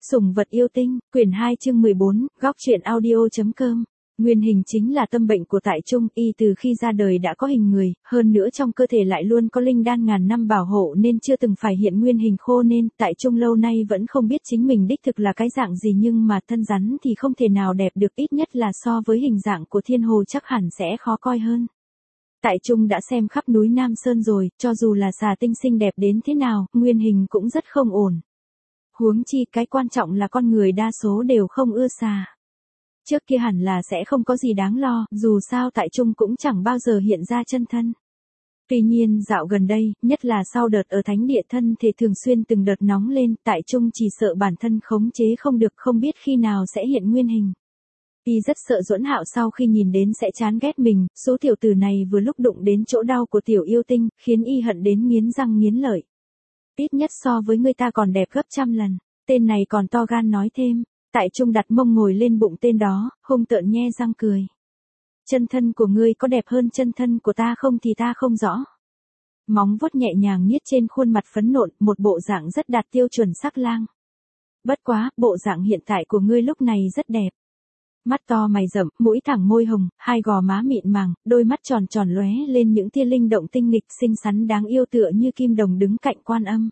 Sủng vật yêu tinh, quyển 2 chương 14, góc truyện audio.com. Nguyên hình chính là tâm bệnh của Tại Trung, y từ khi ra đời đã có hình người, hơn nữa trong cơ thể lại luôn có linh đan ngàn năm bảo hộ nên chưa từng phải hiện nguyên hình khô nên Tại Trung lâu nay vẫn không biết chính mình đích thực là cái dạng gì nhưng mà thân rắn thì không thể nào đẹp được, ít nhất là so với hình dạng của Thiên Hồ chắc hẳn sẽ khó coi hơn. Tại Trung đã xem khắp núi Nam Sơn rồi, cho dù là xà tinh xinh đẹp đến thế nào, nguyên hình cũng rất không ổn. Huống chi cái quan trọng là con người đa số đều không ưa xà. Trước kia hẳn là sẽ không có gì đáng lo, dù sao Tại Trung cũng chẳng bao giờ hiện ra chân thân. Tuy nhiên dạo gần đây, nhất là sau đợt ở thánh địa thân thể thường xuyên từng đợt nóng lên, Tại Trung chỉ sợ bản thân khống chế không được, không biết khi nào sẽ hiện nguyên hình. Y rất sợ Duẫn Hạo sau khi nhìn đến sẽ chán ghét mình, số tiểu tử này vừa lúc đụng đến chỗ đau của tiểu yêu tinh, khiến y hận đến nghiến răng nghiến lợi. Ít nhất so với người ta còn đẹp gấp trăm lần, tên này còn to gan nói thêm. Tại Trung đặt mông ngồi lên bụng tên đó, hung tợn nhe răng cười. Chân thân của ngươi có đẹp hơn chân thân của ta không thì ta không rõ. Móng vuốt nhẹ nhàng niết trên khuôn mặt phấn nộn, một bộ dạng rất đạt tiêu chuẩn sắc lang. Bất quá, bộ dạng hiện tại của ngươi lúc này rất đẹp. Mắt to mày rậm, mũi thẳng môi hồng, hai gò má mịn màng, đôi mắt tròn tròn lóe lên những tia linh động tinh nghịch xinh xắn đáng yêu tựa như kim đồng đứng cạnh Quan Âm.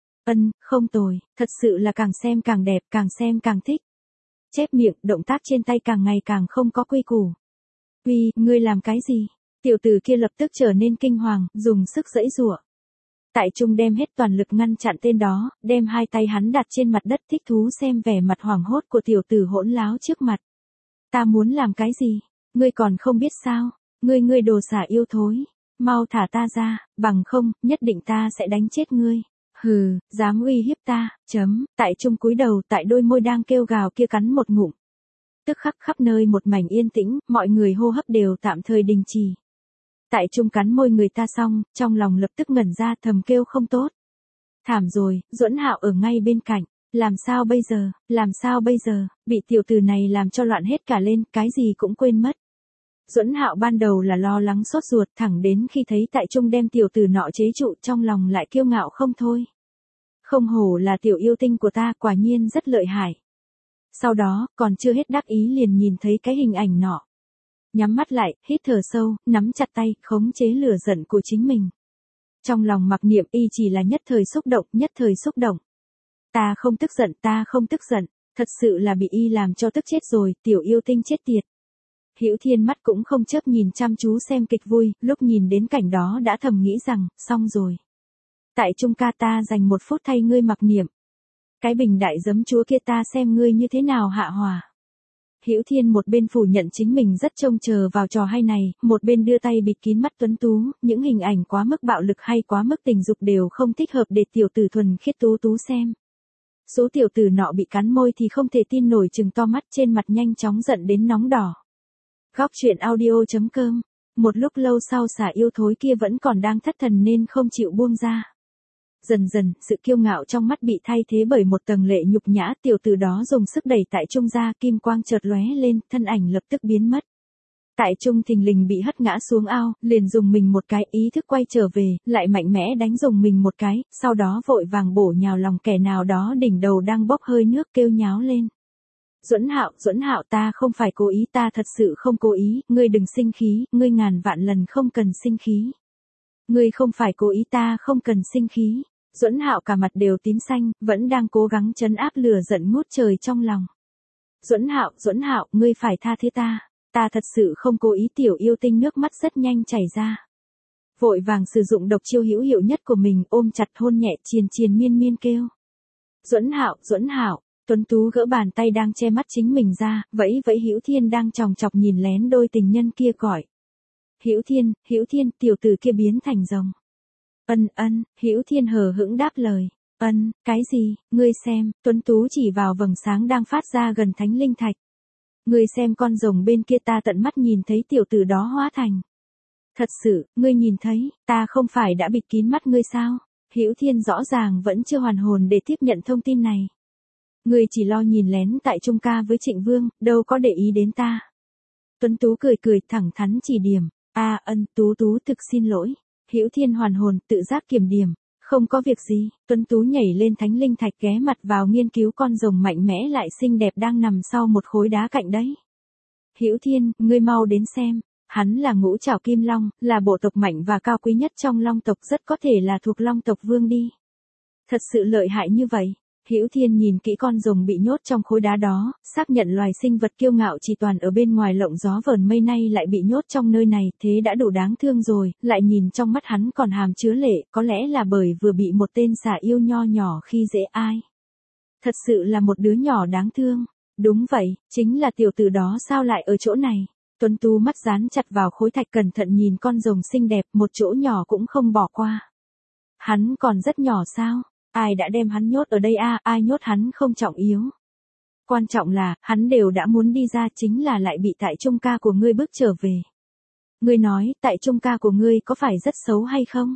Không tồi, thật sự là càng xem càng đẹp, càng xem càng thích. Chép miệng, động tác trên tay càng ngày càng không có quy củ. Uy, ngươi làm cái gì? Tiểu tử kia lập tức trở nên kinh hoàng, dùng sức giãy giụa. Tại Trung đem hết toàn lực ngăn chặn tên đó, đem hai tay hắn đặt trên mặt đất thích thú xem vẻ mặt hoảng hốt của tiểu tử hỗn láo trước mặt. Ta muốn làm cái gì? Ngươi còn không biết sao? Ngươi đồ xả yêu thối. Mau thả ta ra, bằng không, nhất định ta sẽ đánh chết ngươi. Hừ, dám uy hiếp ta, Tại Trung cúi đầu, tại đôi môi đang kêu gào kia cắn một ngụm. Tức khắc khắp nơi một mảnh yên tĩnh, mọi người hô hấp đều tạm thời đình chỉ. Tại Trung cắn môi người ta xong, trong lòng lập tức ngẩn ra thầm kêu không tốt. Thảm rồi, Duẫn Hạo ở ngay bên cạnh. Làm sao bây giờ, bị tiểu tử này làm cho loạn hết cả lên, cái gì cũng quên mất. Duẫn Hạo ban đầu là lo lắng sốt ruột, thẳng đến khi thấy Tại Trung đem tiểu tử nọ chế trụ, trong lòng lại kiêu ngạo không thôi. Không hổ là tiểu yêu tinh của ta, quả nhiên rất lợi hại. Sau đó, còn chưa hết đắc ý liền nhìn thấy cái hình ảnh nọ. Nhắm mắt lại, hít thở sâu, nắm chặt tay, khống chế lửa giận của chính mình. Trong lòng mặc niệm y chỉ là nhất thời xúc động. Ta không tức giận, thật sự là bị y làm cho tức chết rồi, tiểu yêu tinh chết tiệt. Hữu Thiên mắt cũng không chớp nhìn chăm chú xem kịch vui, lúc nhìn đến cảnh đó đã thầm nghĩ rằng, xong rồi. Tại Trung ca, ta dành 1 phút thay ngươi mặc niệm. Cái bình đại giấm chúa kia ta xem ngươi như thế nào hạ hòa. Hữu Thiên một bên phủ nhận chính mình rất trông chờ vào trò hay này, một bên đưa tay bịt kín mắt tuấn tú, những hình ảnh quá mức bạo lực hay quá mức tình dục đều không thích hợp để tiểu tử thuần khiết tú xem. Số tiểu tử nọ bị cắn môi thì không thể tin nổi, trừng to mắt, trên mặt nhanh chóng giận đến nóng đỏ. Góc truyện audio.com. Một lúc lâu sau xả yêu thối kia vẫn còn đang thất thần nên không chịu buông ra. Dần dần, sự kiêu ngạo trong mắt bị thay thế bởi một tầng lệ nhục nhã, tiểu tử đó dùng sức đẩy Tại Trung ra, kim quang chợt lóe lên, thân ảnh lập tức biến mất. Tại Trung thình lình bị hất ngã xuống ao, liền dùng mình một cái, ý thức quay trở về, lại mạnh mẽ đánh dùng mình một cái, sau đó vội vàng bổ nhào lòng kẻ nào đó đỉnh đầu đang bốc hơi nước kêu nháo lên. Duẫn Hạo, ta không phải cố ý, ta thật sự không cố ý, ngươi đừng sinh khí, ngươi ngàn vạn lần không cần sinh khí. Ngươi không phải cố ý, ta không cần sinh khí. Duẫn Hạo cả mặt đều tím xanh, vẫn đang cố gắng trấn áp lửa giận ngút trời trong lòng. Duẫn Hạo, ngươi phải tha thứ ta. Ta thật sự không cố ý, tiểu yêu tinh nước mắt rất nhanh chảy ra. Vội vàng sử dụng độc chiêu hữu hiệu nhất của mình, ôm chặt hôn nhẹ, triền miên kêu. Duẫn Hạo, tuấn tú gỡ bàn tay đang che mắt chính mình ra, vẫy Hữu Thiên đang chòng chọc nhìn lén đôi tình nhân kia gọi. Hữu Thiên, tiểu tử kia biến thành rồng. Hữu Thiên hờ hững đáp lời. Cái gì, ngươi xem, tuấn tú chỉ vào vầng sáng đang phát ra gần thánh linh thạch. Ngươi xem con rồng bên kia, ta tận mắt nhìn thấy tiểu tử đó hóa thành. Thật sự, ngươi nhìn thấy, ta không phải đã bịt kín mắt ngươi sao? Hữu Thiên rõ ràng vẫn chưa hoàn hồn để tiếp nhận thông tin này. Ngươi chỉ lo nhìn lén Tại Trung ca với Trịnh Vương, đâu có để ý đến ta. Tuấn tú cười thẳng thắn chỉ điểm. Tú thực xin lỗi. Hữu Thiên hoàn hồn, tự giác kiểm điểm. Không có việc gì, Tuấn Tú nhảy lên thánh linh thạch ghé mặt vào nghiên cứu con rồng mạnh mẽ lại xinh đẹp đang nằm sau một khối đá cạnh đấy. Hữu Thiên, ngươi mau đến xem. Hắn là ngũ trảo kim long, là bộ tộc mạnh và cao quý nhất trong long tộc, rất có thể là thuộc long tộc vương đi. Thật sự lợi hại như vậy. Hữu Thiên nhìn kỹ con rồng bị nhốt trong khối đá đó, xác nhận loài sinh vật kiêu ngạo chỉ toàn ở bên ngoài lộng gió vờn mây nay lại bị nhốt trong nơi này, thế đã đủ đáng thương rồi, lại nhìn trong mắt hắn còn hàm chứa lệ, có lẽ là bởi vừa bị một tên xà yêu nho nhỏ khi dễ ai. Thật sự là một đứa nhỏ đáng thương. Đúng vậy, chính là tiểu tử đó sao lại ở chỗ này. Tuấn Tú mắt dán chặt vào khối thạch cẩn thận nhìn con rồng xinh đẹp, một chỗ nhỏ cũng không bỏ qua. Hắn còn rất nhỏ sao? Ai đã đem hắn nhốt ở đây ai nhốt hắn không trọng yếu. Quan trọng là, hắn đều đã muốn đi ra chính là lại bị tại trung ca của ngươi bước trở về. Ngươi nói, tại trung ca của ngươi có phải rất xấu hay không?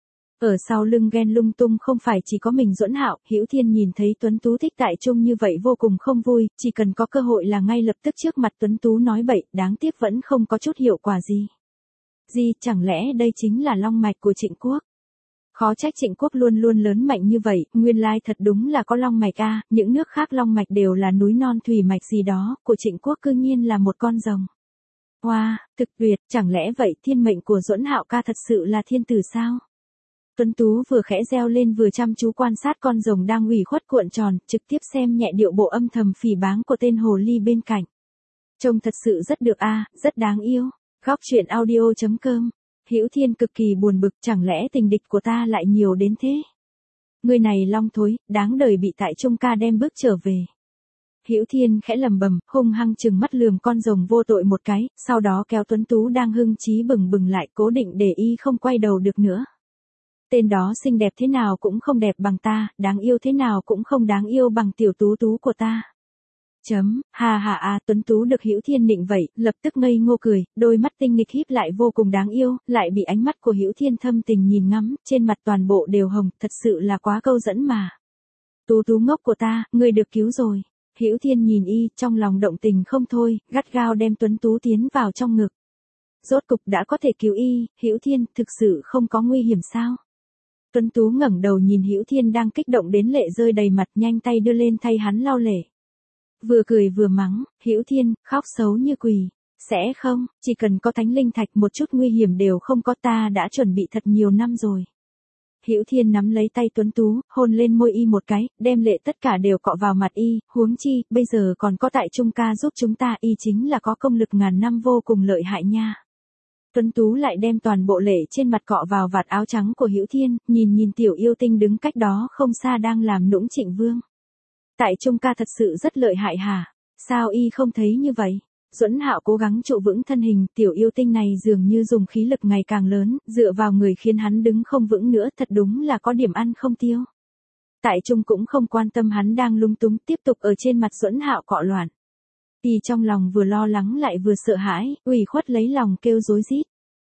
Ở sau lưng ghen lung tung không phải chỉ có mình Duẫn Hạo, Hữu Thiên nhìn thấy Tuấn Tú thích tại trung như vậy vô cùng không vui, chỉ cần có cơ hội là ngay lập tức trước mặt Tuấn Tú nói bậy, đáng tiếc vẫn không có chút hiệu quả gì. Chẳng lẽ đây chính là long mạch của Trịnh Quốc? Khó trách Trịnh Quốc luôn luôn lớn mạnh như vậy, nguyên lai thật đúng là có long mạch những nước khác long mạch đều là núi non thủy mạch gì đó, của Trịnh Quốc cư nhiên là một con rồng. Wow, thực tuyệt, chẳng lẽ vậy thiên mệnh của Duẫn Hạo ca thật sự là thiên tử sao? Tuấn Tú vừa khẽ reo lên vừa chăm chú quan sát con rồng đang ủy khuất cuộn tròn, trực tiếp xem nhẹ điệu bộ âm thầm phỉ báng của tên hồ ly bên cạnh. Trông thật sự rất được rất đáng yêu. Góc truyện audio.com. Hữu Thiên cực kỳ buồn bực, chẳng lẽ tình địch của ta lại nhiều đến thế? Người này long thối, đáng đời bị tại trung ca đem bước trở về. Hữu Thiên khẽ lầm bầm, hung hăng chừng mắt lườm con rồng vô tội một cái, sau đó kéo Tuấn Tú đang hưng chí bừng bừng lại, cố định để y không quay đầu được nữa. Tên đó xinh đẹp thế nào cũng không đẹp bằng ta, đáng yêu thế nào cũng không đáng yêu bằng tiểu Tú Tú của ta. Tuấn Tú được Hữu Thiên nịnh vậy, lập tức ngây ngô cười, đôi mắt tinh nghịch híp lại vô cùng đáng yêu, lại bị ánh mắt của Hữu Thiên thâm tình nhìn ngắm, trên mặt toàn bộ đều hồng, thật sự là quá câu dẫn mà. Tú Tú ngốc của ta, ngươi được cứu rồi. Hữu Thiên nhìn y, trong lòng động tình không thôi, gắt gao đem Tuấn Tú tiến vào trong ngực. Rốt cục đã có thể cứu y, Hữu Thiên, thực sự không có nguy hiểm sao? Tuấn Tú ngẩng đầu nhìn Hữu Thiên đang kích động đến lệ rơi đầy mặt, nhanh tay đưa lên thay hắn lau lệ. Vừa cười vừa mắng, Hữu Thiên, khóc xấu như quỷ. Sẽ không, chỉ cần có thánh linh thạch một chút nguy hiểm đều không có, ta đã chuẩn bị thật nhiều năm rồi. Hữu Thiên nắm lấy tay Tuấn Tú, hôn lên môi y một cái, đem lệ tất cả đều cọ vào mặt y, huống chi, bây giờ còn có tại trung ca giúp chúng ta, y chính là có công lực ngàn năm vô cùng lợi hại nha. Tuấn Tú lại đem toàn bộ lệ trên mặt cọ vào vạt áo trắng của Hữu Thiên, nhìn tiểu yêu tinh đứng cách đó không xa đang làm nũng Trịnh Vương. Tại trung ca thật sự rất lợi hại hả? Sao y không thấy như vậy? Duẫn Hạo cố gắng trụ vững thân hình, tiểu yêu tinh này dường như dùng khí lực ngày càng lớn, dựa vào người khiến hắn đứng không vững nữa, thật đúng là có điểm ăn không tiêu. Tại trung cũng không quan tâm hắn đang lung túng, tiếp tục ở trên mặt Duẫn Hạo cọ loạn. Y trong lòng vừa lo lắng lại vừa sợ hãi, ủy khuất lấy lòng kêu rối rít.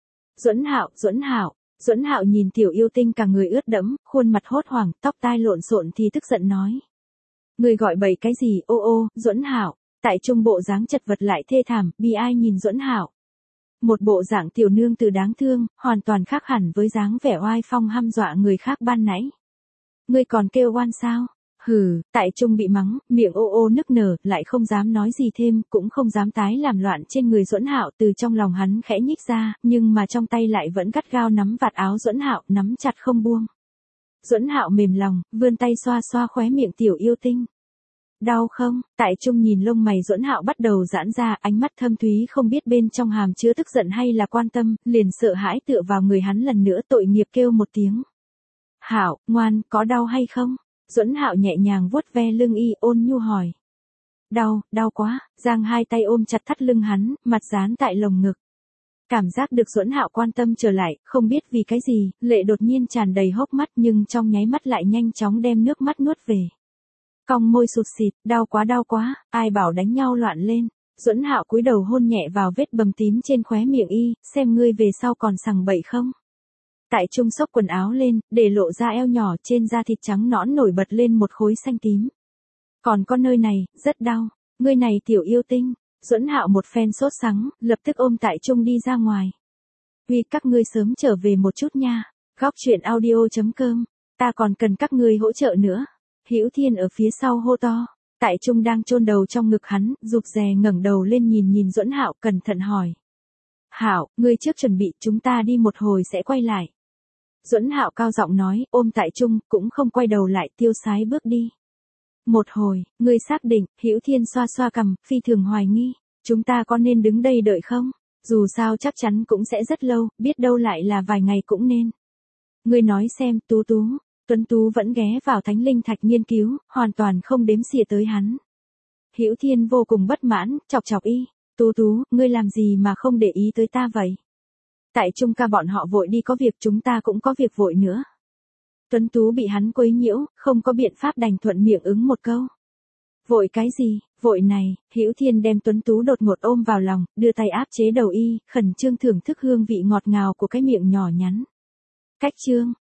Duẫn Hạo nhìn tiểu yêu tinh cả người ướt đẫm, khuôn mặt hốt hoảng, tóc tai lộn xộn thì tức giận nói. Người gọi bậy cái gì, Duẫn Hạo. Tại trung bộ dáng chật vật lại thê thảm, bi ai nhìn Duẫn Hạo. Một bộ dạng tiểu nương tử đáng thương, hoàn toàn khác hẳn với dáng vẻ oai phong hăm dọa người khác ban nãy. Ngươi còn kêu oan sao? Hừ, tại trung bị mắng, miệng nức nở, lại không dám nói gì thêm, cũng không dám tái làm loạn trên người Duẫn Hạo, từ trong lòng hắn khẽ nhích ra, nhưng mà trong tay lại vẫn gắt gao nắm vạt áo Duẫn Hạo, nắm chặt không buông. Duẫn Hạo mềm lòng, vươn tay xoa xoa khóe miệng tiểu yêu tinh. Đau không? Tại trung nhìn lông mày Duẫn Hạo bắt đầu giãn ra, ánh mắt thâm thúy không biết bên trong hàm chứa tức giận hay là quan tâm, liền sợ hãi tựa vào người hắn lần nữa, tội nghiệp kêu một tiếng. Hạo, ngoan, có đau hay không? Duẫn Hạo nhẹ nhàng vuốt ve lưng y, ôn nhu hỏi. Đau quá, giang hai tay ôm chặt thắt lưng hắn, mặt dán tại lồng ngực. Cảm giác được Duẫn Hạo quan tâm trở lại, không biết vì cái gì, lệ đột nhiên tràn đầy hốc mắt nhưng trong nháy mắt lại nhanh chóng đem nước mắt nuốt về. Cong môi sụt sịt, đau quá, ai bảo đánh nhau loạn lên. Duẫn Hạo cúi đầu hôn nhẹ vào vết bầm tím trên khóe miệng y, xem ngươi về sau còn sằng bậy không. Tại trung xốc quần áo lên, để lộ ra eo nhỏ, trên da thịt trắng nõn nổi bật lên một khối xanh tím. Còn có nơi này, rất đau, ngươi này tiểu yêu tinh. Duẫn Hạo một phen sốt sắng, lập tức ôm tại trung đi ra ngoài. Vì các ngươi sớm trở về một chút nha. Góc truyện audio.com Ta còn cần các ngươi hỗ trợ nữa. Hữu Thiên ở phía sau hô to. Tại Trung đang chôn đầu trong ngực hắn, rụt rè ngẩng đầu lên nhìn Duẫn Hạo, cẩn thận hỏi. Hạo, ngươi trước chuẩn bị, chúng ta đi một hồi sẽ quay lại. Duẫn Hạo cao giọng nói, ôm Tại Trung, cũng không quay đầu lại, tiêu sái bước đi. Một hồi, ngươi xác định, Hữu Thiên xoa xoa cằm, phi thường hoài nghi. Chúng ta có nên đứng đây đợi không? Dù sao chắc chắn cũng sẽ rất lâu, biết đâu lại là vài ngày cũng nên. Ngươi nói xem, Tú Tú. Tuấn Tú vẫn ghé vào Thánh Linh Thạch nghiên cứu, hoàn toàn không đếm xỉa tới hắn. Hữu Thiên vô cùng bất mãn, chọc y. Tú Tú, ngươi làm gì mà không để ý tới ta vậy? Tại Trung ca bọn họ vội đi có việc, chúng ta cũng có việc vội nữa. Tuấn Tú bị hắn quấy nhiễu, không có biện pháp đành thuận miệng ứng một câu. Vội cái gì, vội này, Hữu Thiên đem Tuấn Tú đột ngột ôm vào lòng, đưa tay áp chế đầu y, khẩn trương thưởng thức hương vị ngọt ngào của cái miệng nhỏ nhắn. Cách chương.